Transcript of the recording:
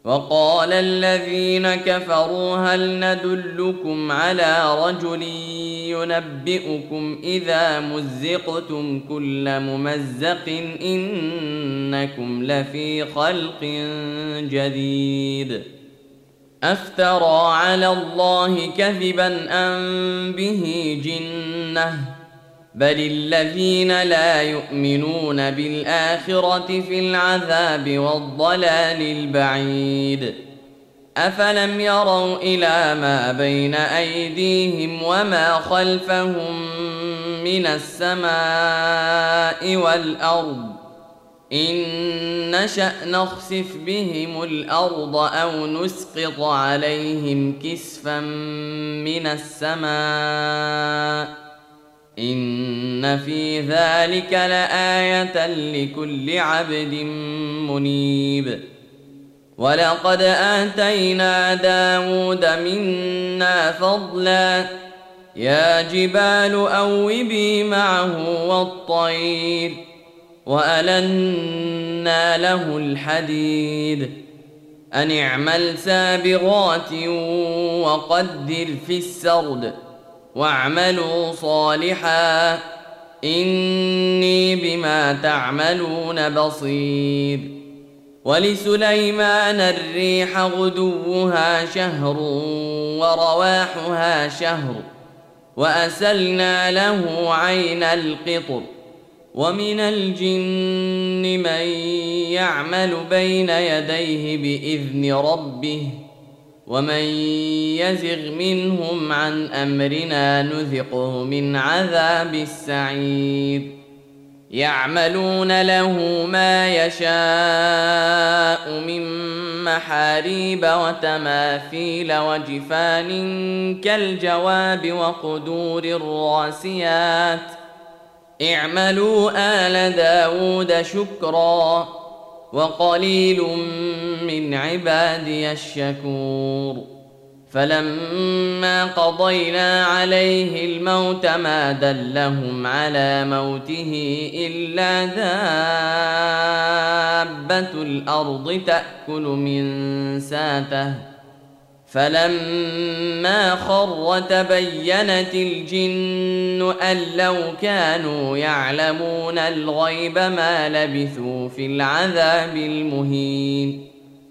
وقال الذين كفروا هل ندلكم على رجل ينبئكم إذا مزقتم كل ممزق إنكم لفي خلق جديد أفترى على الله كذبا أم به جنة بل الذين لا يؤمنون بالآخرة في العذاب والضلال البعيد أفلم يروا إلى ما بين أيديهم وما خلفهم من السماء والأرض إن نشأ نخسف بهم الأرض أو نسقط عليهم كسفا من السماء إن في ذلك لآية لكل عبد منيب ولقد آتينا داود منا فضلا يا جبال أوبي معه والطير وألنا له الحديد أن اعمل سابغات وقدر في السرد واعملوا صالحا إني بما تعملون بصير ولسليمان الريح غدوها شهر ورواحها شهر وأسلنا له عين القطر ومن الجن من يعمل بين يديه بإذن ربه ومن يزغ منهم عن أمرنا نذقه من عذاب السعير يعملون له ما يشاء من محاريب وتماثيل وجفان كالجواب وقدور الراسيات اعملوا آل داود شكرا وقليل من عبادي الشكور فلما قضينا عليه الموت ما دلهم على موته إلا دابة الأرض تأكل من ساته فلما خر تبينت الجن أن لو كانوا يعلمون الغيب ما لبثوا في العذاب المهين